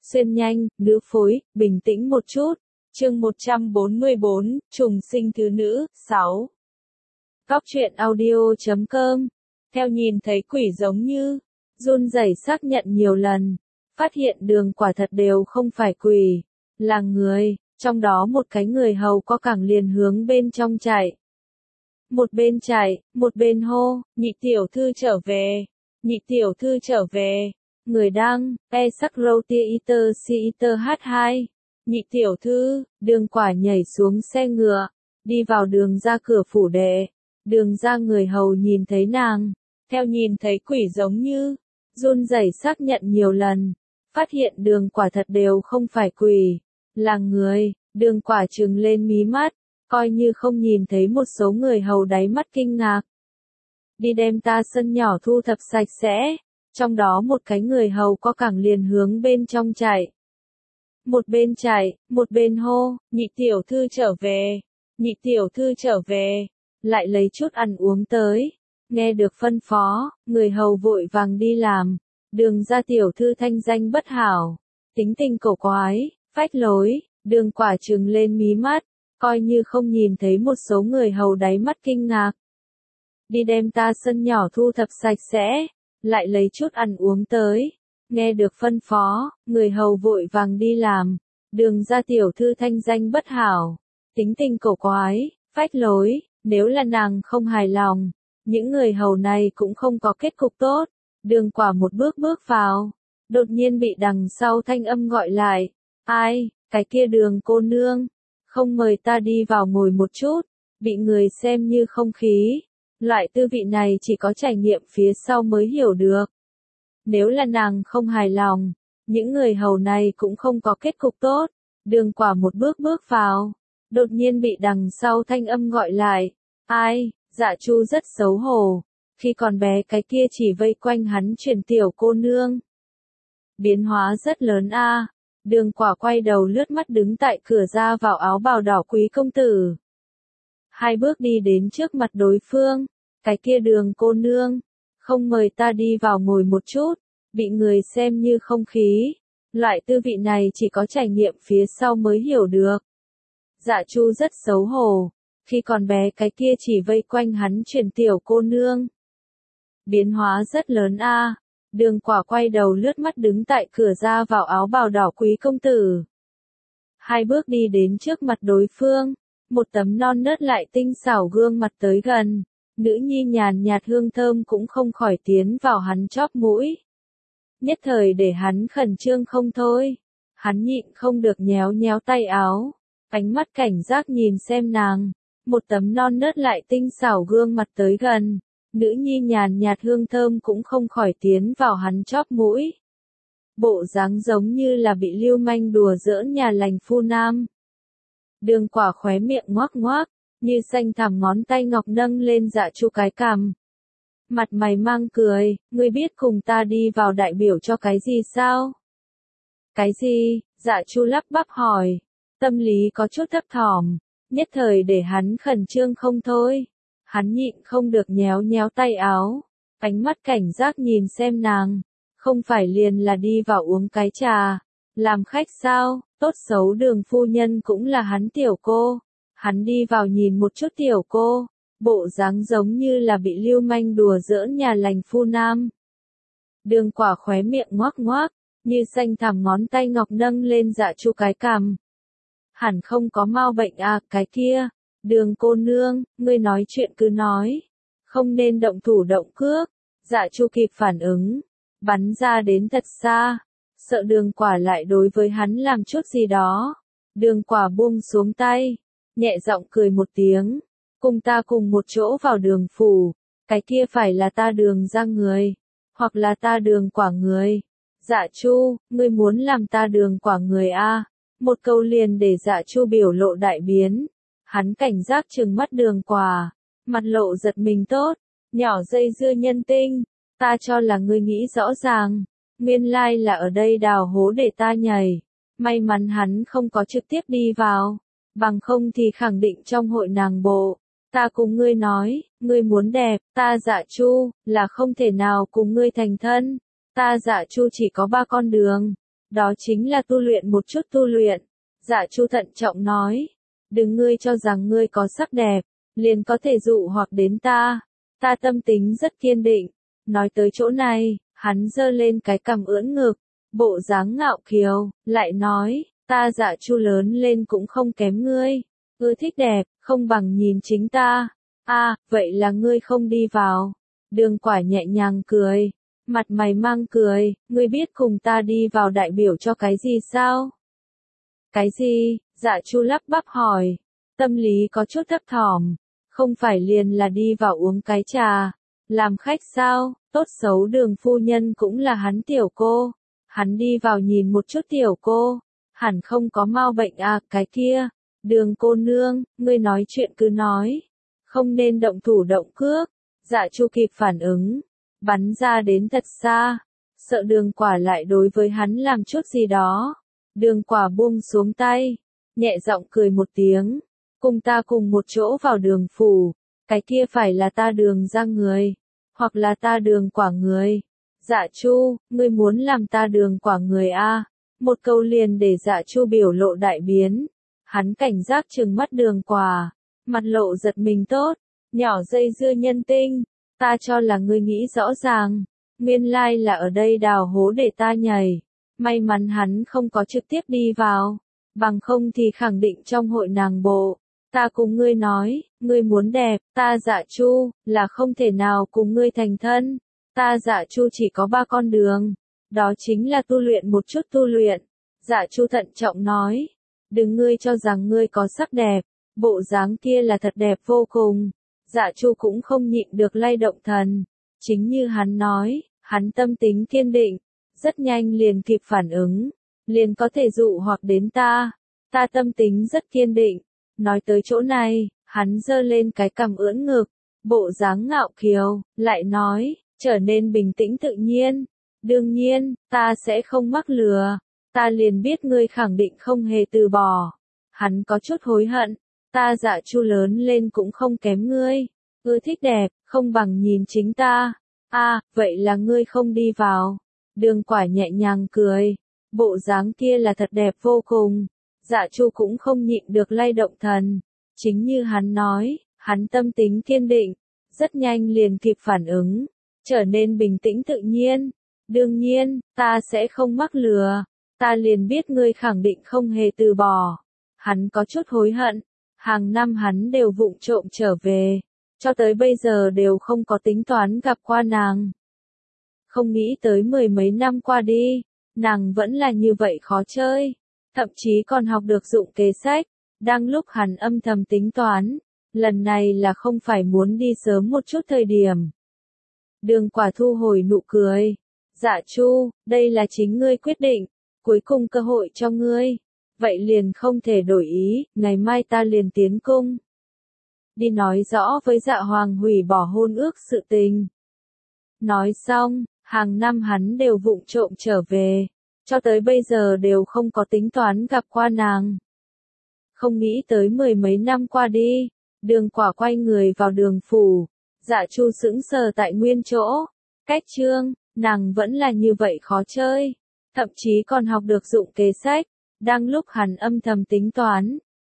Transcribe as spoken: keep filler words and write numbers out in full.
xuyên nhanh, nữ phối, bình tĩnh một chút. Chương một trăm bốn mươi bốn, trùng sinh thứ nữ, sáu. Cóc truyện audio chấm com. Theo nhìn thấy quỷ giống như, run rẩy xác nhận nhiều lần, phát hiện đường quả thật đều không phải quỷ, là người, trong đó một cái người hầu có cẳng liền hướng bên trong chạy. Một bên chạy, một bên hô, nhị tiểu thư trở về, nhị tiểu thư trở về, người đăng, e sắc râu tia iter si iter h hai. Nhị tiểu thư, đường quả nhảy xuống xe ngựa, đi vào đường ra cửa phủ đệ, đường ra người hầu nhìn thấy nàng, theo nhìn thấy quỷ giống như, run rẩy xác nhận nhiều lần, phát hiện đường quả thật đều không phải quỷ, là người, đường quả trừng lên mí mắt, coi như không nhìn thấy một số người hầu đáy mắt kinh ngạc. Đi đem ta sân nhỏ thu thập sạch sẽ, trong đó một cái người hầu có cẳng liền hướng bên trong chạy. Một bên chạy, một bên hô, nhị tiểu thư trở về, nhị tiểu thư trở về, lại lấy chút ăn uống tới. Nghe được phân phó, người hầu vội vàng đi làm, đường ra tiểu thư thanh danh bất hảo, tính tình cổ quái, phách lối, đường quả trừng lên mí mắt, coi như không nhìn thấy một số người hầu đáy mắt kinh ngạc. Đi đem ta sân nhỏ thu thập sạch sẽ, lại lấy chút ăn uống tới. Nghe được phân phó, người hầu vội vàng đi làm, đường ra tiểu thư thanh danh bất hảo, tính tình cổ quái, phách lối, nếu là nàng không hài lòng, những người hầu này cũng không có kết cục tốt. Đường quả một bước bước vào, đột nhiên bị đằng sau thanh âm gọi lại, ai, cái kia đường cô nương, không mời ta đi vào ngồi một chút, bị người xem như không khí, loại tư vị này chỉ có trải nghiệm phía sau mới hiểu được. Nếu là nàng không hài lòng, những người hầu này cũng không có kết cục tốt. Đường quả một bước bước vào, đột nhiên bị đằng sau thanh âm gọi lại, ai, Dạ Chu rất xấu hổ, khi còn bé cái kia chỉ vây quanh hắn truyền tiểu cô nương. Biến hóa rất lớn a. Đường quả quay đầu lướt mắt đứng tại cửa ra vào áo bào đỏ quý công tử. Hai bước đi đến trước mặt đối phương, cái kia đường cô nương, không mời ta đi vào ngồi một chút, bị người xem như không khí, loại tư vị này chỉ có trải nghiệm phía sau mới hiểu được. Dạ Chu rất xấu hổ, khi còn bé cái kia chỉ vây quanh hắn truyền tiểu cô nương. Biến hóa rất lớn a. Đường quả quay đầu lướt mắt đứng tại cửa ra vào áo bào đỏ quý công tử. Hai bước đi đến trước mặt đối phương, một tấm non nớt lại tinh xảo gương mặt tới gần, nữ nhi nhàn nhạt hương thơm cũng không khỏi tiến vào hắn chóp mũi. Nhất thời để hắn khẩn trương không thôi, hắn nhịn không được nhéo nhéo tay áo, ánh mắt cảnh giác nhìn xem nàng, một tấm non nớt lại tinh xảo gương mặt tới gần. Nữ nhi nhàn nhạt hương thơm cũng không khỏi tiến vào hắn chóp mũi. Bộ dáng giống như là bị lưu manh đùa giỡn nhà lành phu nam. Đường quả khóe miệng ngoác ngoác, như xanh thẳm ngón tay ngọc nâng lên Dạ Chu cái cằm. Mặt mày mang cười, ngươi biết cùng ta đi vào đại biểu cho cái gì sao? Cái gì? Dạ Chu lắp bắp hỏi, tâm lý có chút thấp thỏm, nhất thời để hắn khẩn trương không thôi. Hắn nhịn không được nhéo nhéo tay áo, ánh mắt cảnh giác nhìn xem nàng, không phải liền là đi vào uống cái trà, làm khách sao, tốt xấu đường phu nhân cũng là hắn tiểu cô, hắn đi vào nhìn một chút tiểu cô, bộ dáng giống như là bị lưu manh đùa giỡn nhà lành phu nam. Đường quả khóe miệng ngoác ngoác, như xanh thẳm ngón tay ngọc nâng lên Dạ Chu cái cằm. Hẳn không có mau bệnh à, cái kia. Đường cô nương, ngươi nói chuyện cứ nói, không nên động thủ động cước. Dạ Chu kịp phản ứng, bắn ra đến thật xa, sợ đường quả lại đối với hắn làm chút gì đó. Đường quả buông xuống tay, nhẹ giọng cười một tiếng, cùng ta cùng một chỗ vào đường phủ, cái kia phải là ta đường ra người, hoặc là ta đường quả người. Dạ Chu, ngươi muốn làm ta đường quả người a? Một câu liền để Dạ Chu biểu lộ đại biến. Hắn cảnh giác trừng mắt đường quả, mặt lộ giật mình tốt, nhỏ dây dưa nhân tinh, ta cho là ngươi nghĩ rõ ràng, nguyên lai là ở đây đào hố để ta nhảy, may mắn hắn không có trực tiếp đi vào, bằng không thì khẳng định trong hội nàng bộ, ta cùng ngươi nói, ngươi muốn đẹp, ta Dạ Chu, là không thể nào cùng ngươi thành thân, ta Dạ Chu chỉ có ba con đường, đó chính là tu luyện một chút tu luyện. Dạ Chu thận trọng nói, đừng ngươi cho rằng ngươi có sắc đẹp, liền có thể dụ hoặc đến ta, ta tâm tính rất kiên định. Nói tới chỗ này, hắn giơ lên cái cằm ưỡn ngực, bộ dáng ngạo kiều, lại nói, ta Dạ Chu lớn lên cũng không kém ngươi, ưa thích đẹp, không bằng nhìn chính ta. A, vậy là ngươi không đi vào. Đường Quả nhẹ nhàng cười, mặt mày mang cười, ngươi biết cùng ta đi vào đại biểu cho cái gì sao? Cái gì? Dạ Chu lắp bắp hỏi, tâm lý có chút thấp thỏm, không phải liền là đi vào uống cái trà, làm khách sao? Tốt xấu Đường phu nhân cũng là hắn tiểu cô, hắn đi vào nhìn một chút tiểu cô, hẳn không có mau bệnh à, cái kia. Đường cô nương, ngươi nói chuyện cứ nói, không nên động thủ động cước. Dạ Chu kịp phản ứng, bắn ra đến thật xa, sợ Đường Quả lại đối với hắn làm chút gì đó. Đường Quả buông xuống tay, nhẹ giọng cười một tiếng, cùng ta cùng một chỗ vào Đường phủ, cái kia phải là ta Đường ra người, hoặc là ta Đường Quả người. Dạ Chu, ngươi muốn làm ta Đường Quả người a? Một câu liền để Dạ Chu biểu lộ đại biến, hắn cảnh giác trừng mắt Đường Quả, mặt lộ giật mình. Tốt, nhỏ dây dưa nhân tinh, ta cho là ngươi nghĩ rõ ràng, nguyên lai là ở đây đào hố để ta nhảy. May mắn hắn không có trực tiếp đi vào, bằng không thì khẳng định trong hội nàng bộ. Ta cùng ngươi nói, ngươi muốn đẹp, ta Dạ Chu, là không thể nào cùng ngươi thành thân. Ta Dạ Chu chỉ có ba con đường, đó chính là tu luyện một chút tu luyện. Dạ Chu thận trọng nói, đừng ngươi cho rằng ngươi có sắc đẹp, bộ dáng kia là thật đẹp vô cùng. Dạ Chu cũng không nhịn được lay động thần, chính như hắn nói, hắn tâm tính kiên định, rất nhanh liền kịp phản ứng, liền có thể dụ hoặc đến ta, ta tâm tính rất kiên định. Nói tới chỗ này, hắn giơ lên cái cằm ưỡn ngực, bộ dáng ngạo kiều, lại nói, trở nên bình tĩnh tự nhiên, đương nhiên, ta sẽ không mắc lừa, ta liền biết ngươi khẳng định không hề từ bỏ. Hắn có chút hối hận, ta Dạ Chu lớn lên cũng không kém ngươi, ưa thích đẹp, không bằng nhìn chính ta. A, vậy là ngươi không đi vào. Đường Quả nhẹ nhàng cười, bộ dáng kia là thật đẹp vô cùng. Dạ Chu cũng không nhịn được lay động thần, chính như hắn nói, hắn tâm tính kiên định, rất nhanh liền kịp phản ứng, trở nên bình tĩnh tự nhiên. Đương nhiên, ta sẽ không mắc lừa, ta liền biết ngươi khẳng định không hề từ bỏ. Hắn có chút hối hận, hàng năm hắn đều vụng trộm trở về, cho tới bây giờ đều không có tính toán gặp qua nàng. Không nghĩ tới mười mấy năm qua đi, nàng vẫn là như vậy khó chơi, thậm chí còn học được dụng kế sách. Đang lúc hắn âm thầm tính toán, lần này là không phải muốn đi sớm một chút thời điểm. Đường Quả thu hồi nụ cười, Dạ Chu, đây là chính ngươi quyết định, cuối cùng cơ hội cho ngươi, vậy liền không thể đổi ý, ngày mai ta liền tiến cung. Đi nói rõ với Dạ Hoàng hủy bỏ hôn ước sự tình. Nói xong, hàng năm hắn đều vụng trộm trở về, cho tới bây giờ đều không có tính toán gặp qua nàng. Không nghĩ tới mười mấy năm qua đi, Đường Quả quay người vào Đường phủ, Dạ Chu sững sờ tại nguyên chỗ. Cách chương, nàng vẫn là như vậy khó chơi, thậm chí còn học được dụng kế sách. Đang lúc hắn âm thầm tính toán,